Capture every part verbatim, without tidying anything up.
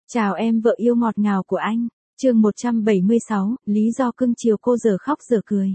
Chào em vợ yêu ngọt ngào của anh. Chương một trăm bảy mươi sáu, lý do cưng chiều cô giờ khóc giờ cười.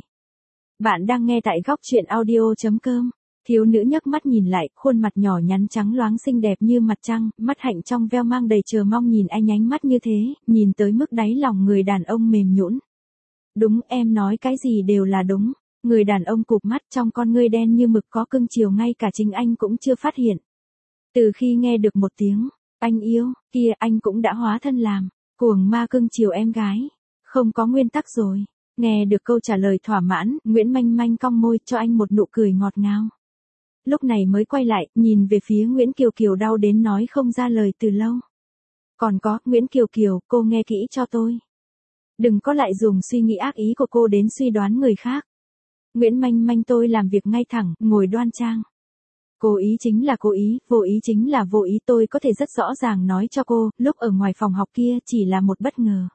Bạn đang nghe tại góc truyện audio chấm com. Thiếu nữ nhấc mắt nhìn lại, khuôn mặt nhỏ nhắn trắng loáng xinh đẹp như mặt trăng, mắt hạnh trong veo mang đầy chờ mong nhìn anh ánh mắt như thế, nhìn tới mức đáy lòng người đàn ông mềm nhũn. Đúng, em nói cái gì đều là đúng. Người đàn ông cụp mắt, trong con ngươi đen như mực có cưng chiều ngay cả chính anh cũng chưa phát hiện. Từ khi nghe được một tiếng anh yêu, kia anh cũng đã hóa thân làm cuồng ma cưng chiều em gái. Không có nguyên tắc rồi. Nghe được câu trả lời thỏa mãn, Nguyễn Manh Manh cong môi cho anh một nụ cười ngọt ngào. Lúc này mới quay lại, nhìn về phía Nguyễn Kiều Kiều đau đến nói không ra lời từ lâu. Còn có, Nguyễn Kiều Kiều, cô nghe kỹ cho tôi. Đừng có lại dùng suy nghĩ ác ý của cô đến suy đoán người khác. Nguyễn Manh Manh tôi làm việc ngay thẳng, ngồi đoan trang. Cố ý chính là cố ý, vô ý chính là vô ý, tôi có thể rất rõ ràng nói cho cô, lúc ở ngoài phòng học kia chỉ là một bất ngờ.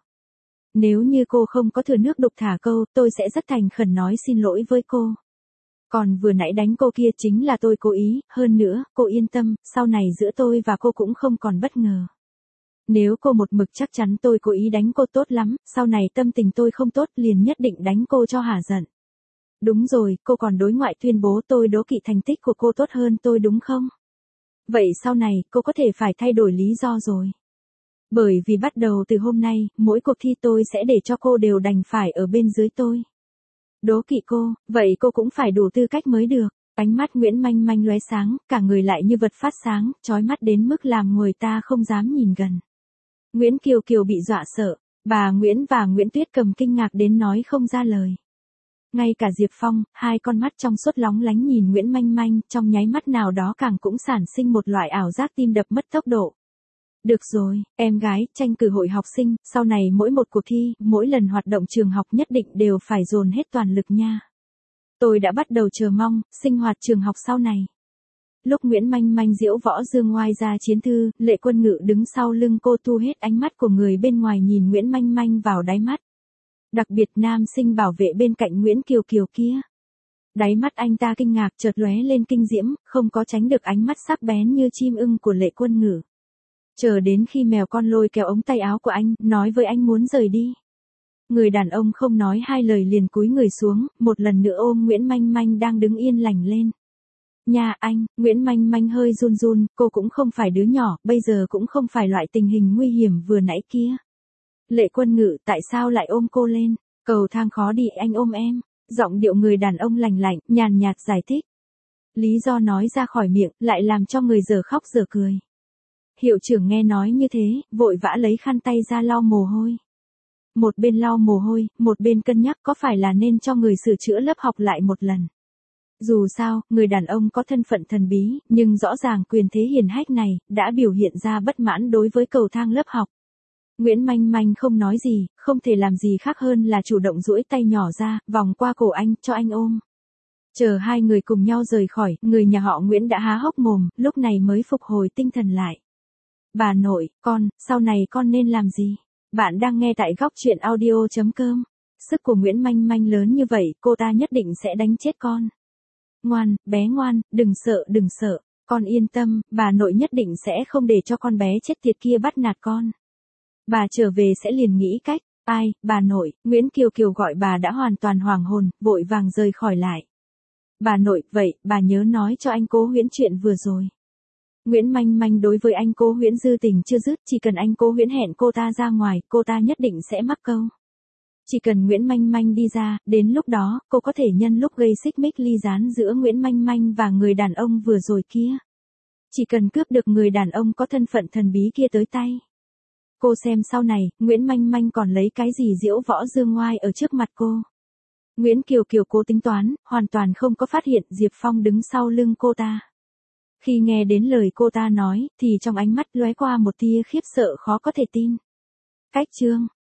Nếu như cô không có thừa nước đục thả câu, tôi sẽ rất thành khẩn nói xin lỗi với cô. Còn vừa nãy đánh cô kia chính là tôi cố ý, hơn nữa, cô yên tâm, sau này giữa tôi và cô cũng không còn bất ngờ. Nếu cô một mực chắc chắn tôi cố ý đánh cô tốt lắm, sau này tâm tình tôi không tốt liền nhất định đánh cô cho hả giận. Đúng rồi, cô còn đối ngoại tuyên bố tôi đố kỵ thành tích của cô tốt hơn tôi đúng không? Vậy sau này, cô có thể phải thay đổi lý do rồi. Bởi vì bắt đầu từ hôm nay, mỗi cuộc thi tôi sẽ để cho cô đều đành phải ở bên dưới tôi. Đố kỵ cô, vậy cô cũng phải đủ tư cách mới được. Ánh mắt Nguyễn Manh Manh lóe sáng, cả người lại như vật phát sáng, chói mắt đến mức làm người ta không dám nhìn gần. Nguyễn Kiều Kiều bị dọa sợ, bà Nguyễn và Nguyễn Tuyết Cầm kinh ngạc đến nói không ra lời. Ngay cả Diệp Phong, hai con mắt trong suốt lóng lánh nhìn Nguyễn Manh Manh, trong nháy mắt nào đó càng cũng sản sinh một loại ảo giác tim đập mất tốc độ. Được rồi, em gái, tranh cử hội học sinh, sau này mỗi một cuộc thi, mỗi lần hoạt động trường học nhất định đều phải dồn hết toàn lực nha. Tôi đã bắt đầu chờ mong, sinh hoạt trường học sau này. Lúc Nguyễn Manh Manh diễu võ dương ngoai ra chiến thư, Lệ Quân Ngự đứng sau lưng cô thu hết ánh mắt của người bên ngoài nhìn Nguyễn Manh Manh vào đáy mắt. Đặc biệt nam sinh bảo vệ bên cạnh Nguyễn Kiều Kiều kia. Đáy mắt anh ta kinh ngạc chợt lóe lên kinh diễm, không có tránh được ánh mắt sắc bén như chim ưng của Lệ Quân Ngự. Chờ đến khi mèo con lôi kéo ống tay áo của anh, nói với anh muốn rời đi. Người đàn ông không nói hai lời liền cúi người xuống, một lần nữa ôm Nguyễn Manh Manh đang đứng yên lành lên. Nhà anh, Nguyễn Manh Manh hơi run run, cô cũng không phải đứa nhỏ, bây giờ cũng không phải loại tình hình nguy hiểm vừa nãy kia. Lệ Quân Ngự tại sao lại ôm cô lên? Cầu thang khó đi anh ôm em. Giọng điệu người đàn ông lành lạnh, nhàn nhạt giải thích. Lý do nói ra khỏi miệng, lại làm cho người giờ khóc giờ cười. Hiệu trưởng nghe nói như thế, vội vã lấy khăn tay ra lau mồ hôi. Một bên lau mồ hôi, một bên cân nhắc có phải là nên cho người sửa chữa lớp học lại một lần. Dù sao, người đàn ông có thân phận thần bí, nhưng rõ ràng quyền thế hiển hách này, đã biểu hiện ra bất mãn đối với cầu thang lớp học. Nguyễn Manh Manh không nói gì, không thể làm gì khác hơn là chủ động duỗi tay nhỏ ra, vòng qua cổ anh, cho anh ôm. Chờ hai người cùng nhau rời khỏi, người nhà họ Nguyễn đã há hốc mồm, lúc này mới phục hồi tinh thần lại. Bà nội, con, sau này con nên làm gì? Bạn đang nghe tại góc truyện audio chấm com. Sức của Nguyễn Manh Manh lớn như vậy, cô ta nhất định sẽ đánh chết con. Ngoan, bé ngoan, đừng sợ đừng sợ, con yên tâm, bà nội nhất định sẽ không để cho con bé chết tiệt kia bắt nạt con. Bà trở về sẽ liền nghĩ cách. Ai, bà nội, Nguyễn Kiều Kiều gọi bà đã hoàn toàn hoàng hồn, vội vàng rời khỏi lại. Bà nội, vậy, bà nhớ nói cho anh Cố Huyễn chuyện vừa rồi. Nguyễn Manh Manh đối với anh Cố Huyễn dư tình chưa dứt, chỉ cần anh Cố Huyễn hẹn cô ta ra ngoài, cô ta nhất định sẽ mắc câu. Chỉ cần Nguyễn Manh Manh đi ra, đến lúc đó, cô có thể nhân lúc gây xích mích ly gián giữa Nguyễn Manh Manh và người đàn ông vừa rồi kia. Chỉ cần cướp được người đàn ông có thân phận thần bí kia tới tay. Cô xem sau này, Nguyễn Manh Manh còn lấy cái gì diễu võ dương ngoai ở trước mặt cô. Nguyễn Kiều Kiều cố tính toán, hoàn toàn không có phát hiện Diệp Phong đứng sau lưng cô ta. Khi nghe đến lời cô ta nói, thì trong ánh mắt lóe qua một tia khiếp sợ khó có thể tin. Cách chương